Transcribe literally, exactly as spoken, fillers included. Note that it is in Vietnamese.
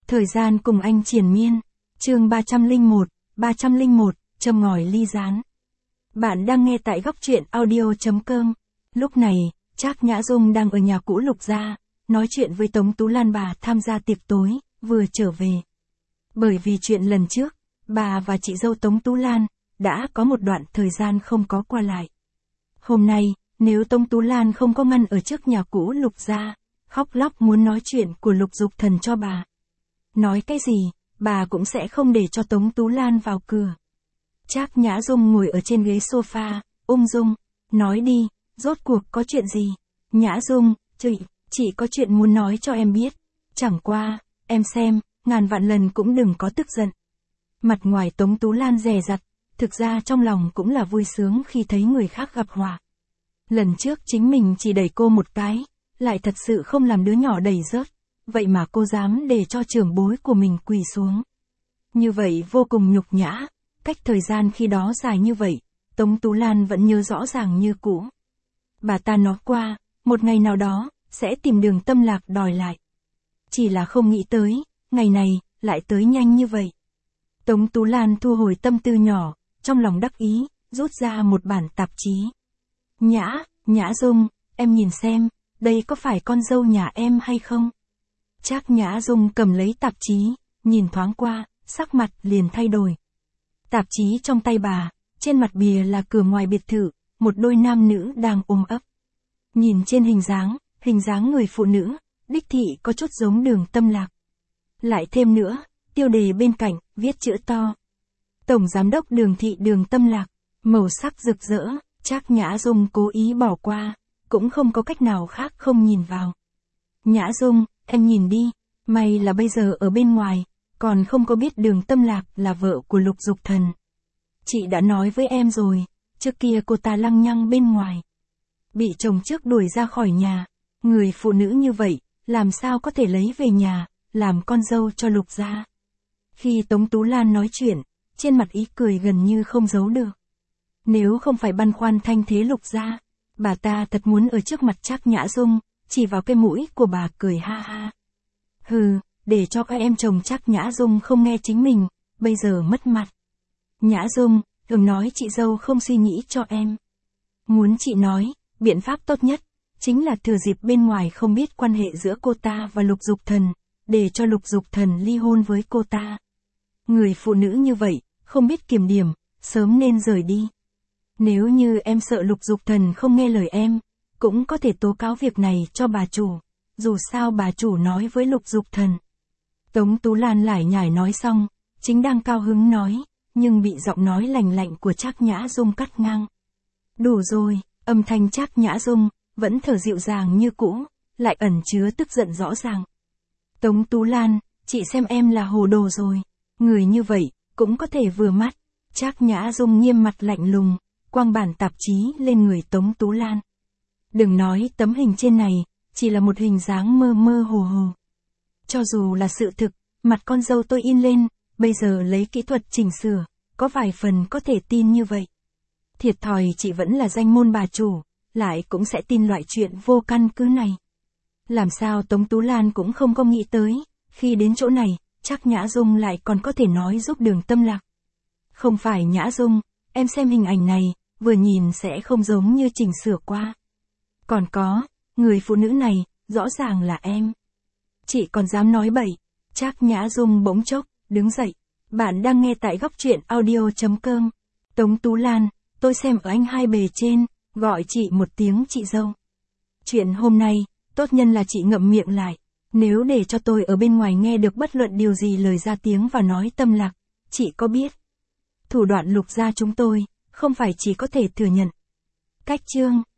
Thời gian cùng anh triền miên. Chương ba trăm lẻ một, ba trăm lẻ một, châm ngòi ly gián. Bạn đang nghe tại góc truyện audio chấm com. Lúc này, Trác Nhã Dung đang ở nhà cũ Lục gia, nói chuyện với Tống Tú Lan bà tham gia tiệc tối, vừa trở về. Bởi vì chuyện lần trước, bà và chị dâu Tống Tú Lan đã có một đoạn thời gian không có qua lại. Hôm nay, nếu Tống Tú Lan không có ngăn ở trước nhà cũ Lục gia, khóc lóc muốn nói chuyện của Lục Dục Thần cho bà. Nói cái gì, bà cũng sẽ không để cho Tống Tú Lan vào cửa. Trác Nhã Dung ngồi ở trên ghế sofa, ung dung, nói đi, rốt cuộc có chuyện gì? Nhã Dung, chị, chị có chuyện muốn nói cho em biết. Chẳng qua, em xem, ngàn vạn lần cũng đừng có tức giận. Mặt ngoài Tống Tú Lan dè dặt, thực ra trong lòng cũng là vui sướng khi thấy người khác gặp họa. Lần trước chính mình chỉ đẩy cô một cái, lại thật sự không làm đứa nhỏ đẩy rớt, vậy mà cô dám để cho trưởng bối của mình quỳ xuống. Như vậy vô cùng nhục nhã, cách thời gian khi đó dài như vậy, Tống Tú Lan vẫn nhớ rõ ràng như cũ. Bà ta nói qua, một ngày nào đó, sẽ tìm Đường Tâm Lạc đòi lại. Chỉ là không nghĩ tới, ngày này, lại tới nhanh như vậy. Tống Tú Lan thu hồi tâm tư nhỏ, trong lòng đắc ý, rút ra một bản tạp chí. Nhã, Nhã Dung, em nhìn xem, đây có phải con dâu nhà em hay không? Trác Nhã Dung cầm lấy tạp chí, nhìn thoáng qua, sắc mặt liền thay đổi. Tạp chí trong tay bà, trên mặt bìa là cửa ngoài biệt thự, một đôi nam nữ đang ôm ấp. Nhìn trên hình dáng, hình dáng người phụ nữ, đích thị có chút giống Đường Tâm Lạc. Lại thêm nữa, tiêu đề bên cạnh, viết chữ to. Tổng Giám đốc Đường thị Đường Tâm Lạc, màu sắc rực rỡ, Trác Nhã Dung cố ý bỏ qua, cũng không có cách nào khác không nhìn vào. Nhã Dung, em nhìn đi, may là bây giờ ở bên ngoài, còn không có biết Đường Tâm Lạc là vợ của Lục Dục Thần. Chị đã nói với em rồi, trước kia cô ta lăng nhăng bên ngoài. Bị chồng trước đuổi ra khỏi nhà, người phụ nữ như vậy, làm sao có thể lấy về nhà, làm con dâu cho Lục gia. Khi Tống Tú Lan nói chuyện, trên mặt ý cười gần như không giấu được. Nếu không phải băn khoăn thanh thế Lục gia, bà ta thật muốn ở trước mặt Trác Nhã Dung, chỉ vào cái mũi của bà cười ha ha. Hừ, để cho các em chồng Trác Nhã Dung không nghe chính mình, bây giờ mất mặt. Nhã Dung, đừng nói chị dâu không suy nghĩ cho em. Muốn chị nói, biện pháp tốt nhất, chính là thừa dịp bên ngoài không biết quan hệ giữa cô ta và Lục Dục Thần, để cho Lục Dục Thần ly hôn với cô ta. Người phụ nữ như vậy, không biết kiểm điểm, sớm nên rời đi. Nếu như em sợ Lục Dục Thần không nghe lời em, cũng có thể tố cáo việc này cho bà chủ. Dù sao bà chủ nói với Lục Dục Thần. Tống Tú Lan lải nhải nói xong, chính đang cao hứng nói, nhưng bị giọng nói lành lạnh của Trác Nhã Dung cắt ngang. Đủ rồi, âm thanh Trác Nhã Dung, vẫn thở dịu dàng như cũ, lại ẩn chứa tức giận rõ ràng. Tống Tú Lan, chị xem em là hồ đồ rồi, người như vậy, cũng có thể vừa mắt. Trác Nhã Dung nghiêm mặt lạnh lùng, quăng bản tạp chí lên người Tống Tú Lan. Đừng nói tấm hình trên này, chỉ là một hình dáng mơ mơ hồ hồ. Cho dù là sự thực, mặt con dâu tôi in lên, bây giờ lấy kỹ thuật chỉnh sửa, có vài phần có thể tin như vậy. Thiệt thòi chị vẫn là danh môn bà chủ, lại cũng sẽ tin loại chuyện vô căn cứ này. Làm sao Tống Tú Lan cũng không có nghĩ tới, khi đến chỗ này, Trác Nhã Dung lại còn có thể nói giúp Đường Tâm Lạc. Không phải Nhã Dung, em xem hình ảnh này, vừa nhìn sẽ không giống như chỉnh sửa qua. Còn có, người phụ nữ này, rõ ràng là em. Chị còn dám nói bậy. Trác Nhã Dung bỗng chốc, đứng dậy. Bạn đang nghe tại góc truyện audio chấm com. Tống Tú Lan, tôi xem ở anh hai bề trên, gọi chị một tiếng chị dâu. Chuyện hôm nay, tốt nhân là chị ngậm miệng lại. Nếu để cho tôi ở bên ngoài nghe được bất luận điều gì lời ra tiếng và nói Tâm Lạc, chị có biết. Thủ đoạn Lục gia chúng tôi, không phải chỉ có thể thừa nhận. Cách chương.